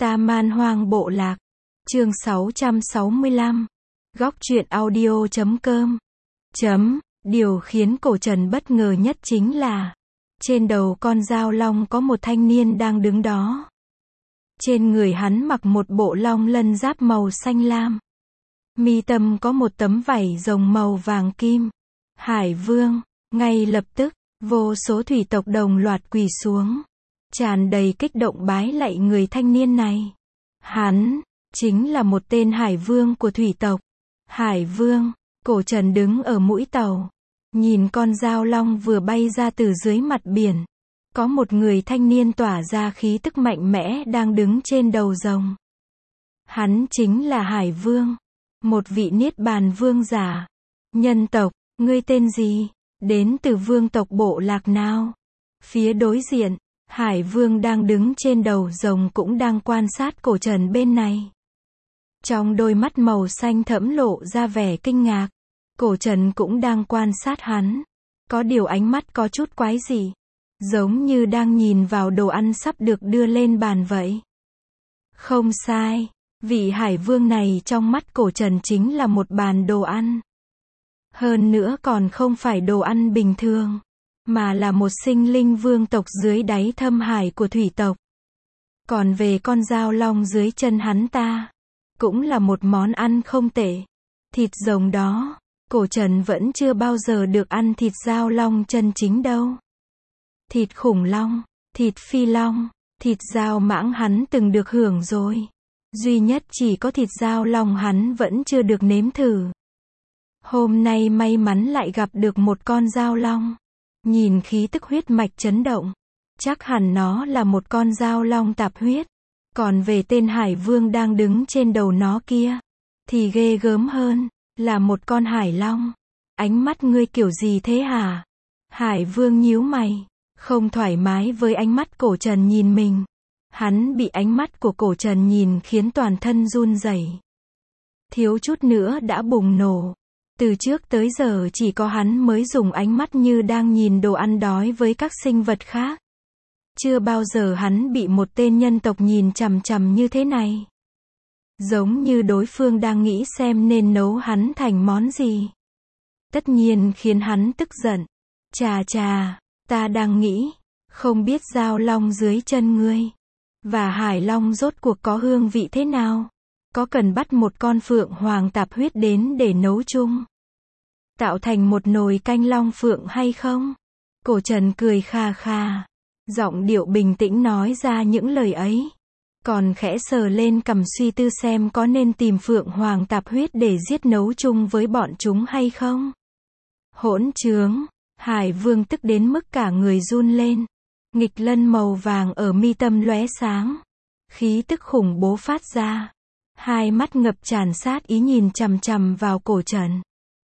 Ta Man Hoang Bộ Lạc. Chương 665. Góc truyện audio.com. Điều khiến Cổ Trần bất ngờ nhất chính là, trên đầu con dao long có một thanh niên đang đứng đó. Trên người hắn mặc một bộ long lân giáp màu xanh lam. Mi tâm có một tấm vảy rồng màu vàng kim. Hải Vương. Ngay lập tức, vô số thủy tộc đồng loạt quỳ xuống, tràn đầy kích động bái lạy người thanh niên này. Hắn chính là một tên Hải Vương của thủy tộc. Hải Vương. Cổ Trần đứng ở mũi tàu, nhìn con dao long vừa bay ra từ dưới mặt biển. Có một người thanh niên tỏa ra khí tức mạnh mẽ đang đứng trên đầu rồng. Hắn chính là Hải Vương, một vị niết bàn vương giả. Nhân tộc, ngươi tên gì? Đến từ vương tộc bộ lạc nào? Phía đối diện, Hải Vương đang đứng trên đầu rồng cũng đang quan sát Cổ Trần bên này. Trong đôi mắt màu xanh thẫm lộ ra vẻ kinh ngạc. Cổ Trần cũng đang quan sát hắn. Có điều ánh mắt có chút quái dị, giống như đang nhìn vào đồ ăn sắp được đưa lên bàn vậy. Không sai, vị Hải Vương này trong mắt Cổ Trần chính là một bàn đồ ăn. Hơn nữa còn không phải đồ ăn bình thường, mà là một sinh linh vương tộc dưới đáy thâm hải của thủy tộc. Còn về con dao long dưới chân hắn ta, cũng là một món ăn không tệ. Thịt rồng đó, Cổ Trần vẫn chưa bao giờ được ăn thịt dao long chân chính đâu. Thịt khủng long, thịt phi long, thịt dao mãng hắn từng được hưởng rồi. Duy nhất chỉ có thịt dao long hắn vẫn chưa được nếm thử. Hôm nay may mắn lại gặp được một con dao long. Nhìn khí tức huyết mạch chấn động, chắc hẳn nó là một con dao long tạp huyết. Còn về tên Hải Vương đang đứng trên đầu nó kia, thì ghê gớm hơn, là một con hải long. Ánh mắt ngươi kiểu gì thế hả? Hải Vương nhíu mày, không thoải mái với ánh mắt Cổ Trần nhìn mình. Hắn bị ánh mắt của Cổ Trần nhìn khiến toàn thân run rẩy, thiếu chút nữa đã bùng nổ. Từ trước tới giờ chỉ có hắn mới dùng ánh mắt như đang nhìn đồ ăn đói với các sinh vật khác. Chưa bao giờ hắn bị một tên nhân tộc nhìn chằm chằm như thế này. Giống như đối phương đang nghĩ xem nên nấu hắn thành món gì. Tất nhiên khiến hắn tức giận. Chà, ta đang nghĩ, không biết dao long dưới chân ngươi và hải long rốt cuộc có hương vị thế nào? Có cần bắt một con phượng hoàng tạp huyết đến để nấu chung, tạo thành một nồi canh long phượng hay không? Cổ Trần cười kha kha, giọng điệu bình tĩnh nói ra những lời ấy. Còn khẽ sờ lên cằm suy tư xem có nên tìm phượng hoàng tạp huyết để giết nấu chung với bọn chúng hay không. Hỗn trướng. Hải Vương tức đến mức cả người run lên. Nghịch lân màu vàng ở mi tâm lóe sáng, khí tức khủng bố phát ra. Hai mắt ngập tràn sát ý nhìn chằm chằm vào Cổ Trần.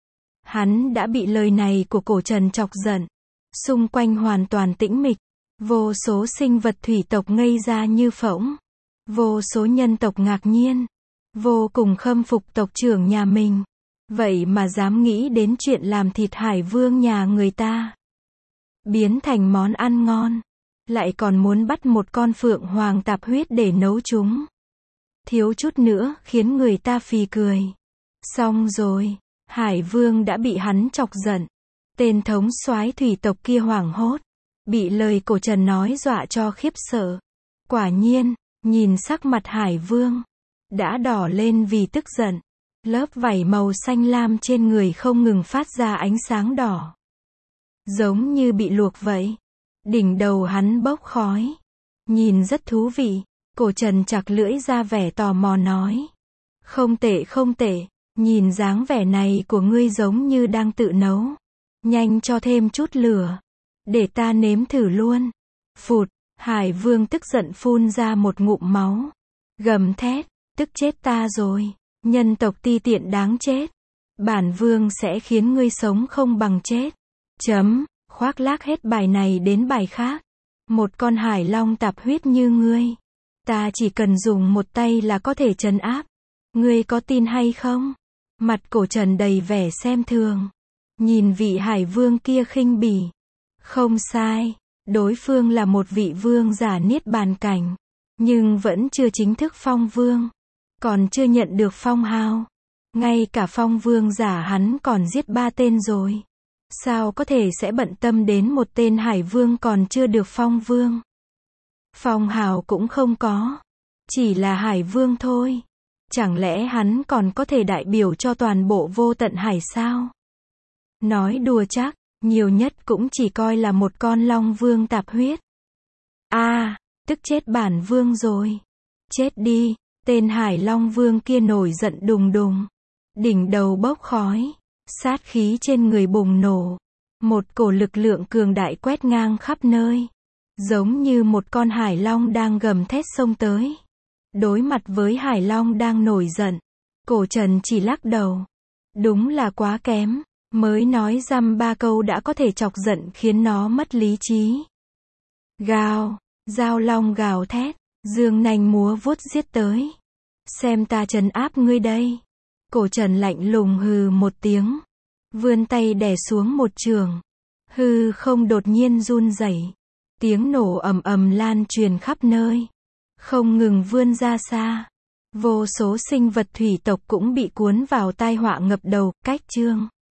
Hắn đã bị lời này của Cổ Trần chọc giận. Xung quanh hoàn toàn tĩnh mịch. Vô số sinh vật thủy tộc ngây ra như phỗng. Vô số nhân tộc ngạc nhiên, vô cùng khâm phục tộc trưởng nhà mình. Vậy mà dám nghĩ đến chuyện làm thịt Hải Vương nhà người ta, biến thành món ăn ngon. Lại còn muốn bắt một con phượng hoàng tạp huyết để nấu chúng. Thiếu chút nữa khiến người ta phì cười. Xong rồi, Hải Vương đã bị hắn chọc giận. Tên thống soái thủy tộc kia hoảng hốt, bị lời Cổ Trần nói dọa cho khiếp sợ. Quả nhiên, nhìn sắc mặt Hải Vương đã đỏ lên vì tức giận. Lớp vảy màu xanh lam trên người không ngừng phát ra ánh sáng đỏ, giống như bị luộc vậy. Đỉnh đầu hắn bốc khói, nhìn rất thú vị. Cổ Trần chặt lưỡi ra vẻ tò mò nói, không tệ, nhìn dáng vẻ này của ngươi giống như đang tự nấu. Nhanh cho thêm chút lửa, để ta nếm thử luôn. Phụt. Hải Vương tức giận phun ra một ngụm máu, gầm thét, tức chết ta rồi, nhân tộc ti tiện đáng chết. Bản vương sẽ khiến ngươi sống không bằng chết. Khoác lác hết bài này đến bài khác. Một con hải long tạp huyết như ngươi, ta chỉ cần dùng một tay là có thể trấn áp. Ngươi có tin hay không? Mặt Cổ Trần đầy vẻ xem thường, nhìn vị Hải Vương kia khinh bỉ. Không sai, đối phương là một vị vương giả niết bàn cảnh. Nhưng vẫn chưa chính thức phong vương. Còn chưa nhận được phong hào. Ngay cả phong vương giả hắn còn giết 3 tên rồi. Sao có thể sẽ bận tâm đến một tên hải vương còn chưa được phong vương. Phong hào cũng không có. Chỉ là hải vương thôi. Chẳng lẽ hắn còn có thể đại biểu cho toàn bộ vô tận hải sao? Nói đùa chắc, nhiều nhất cũng chỉ coi là một con long vương tạp huyết. Tức chết bản vương rồi. Chết đi, tên hải long vương kia nổi giận đùng đùng. Đỉnh đầu bốc khói, sát khí trên người bùng nổ. Một cổ lực lượng cường đại quét ngang khắp nơi. Giống như một con hải long đang gầm thét xông tới. Đối mặt với hải long đang nổi giận, Cổ Trần chỉ lắc đầu. Đúng là quá kém, mới nói dăm 3 câu đã có thể chọc giận khiến nó mất lý trí. Gào, giao long gào thét, dương nanh múa vuốt giết tới. Xem ta trấn áp ngươi đây. Cổ Trần lạnh lùng hừ một tiếng, vươn tay đè xuống một chưởng. Hư không đột nhiên run rẩy, tiếng nổ ầm ầm lan truyền khắp nơi, không ngừng vươn ra xa. Vô số sinh vật thủy tộc cũng bị cuốn vào tai họa ngập đầu. Cách chương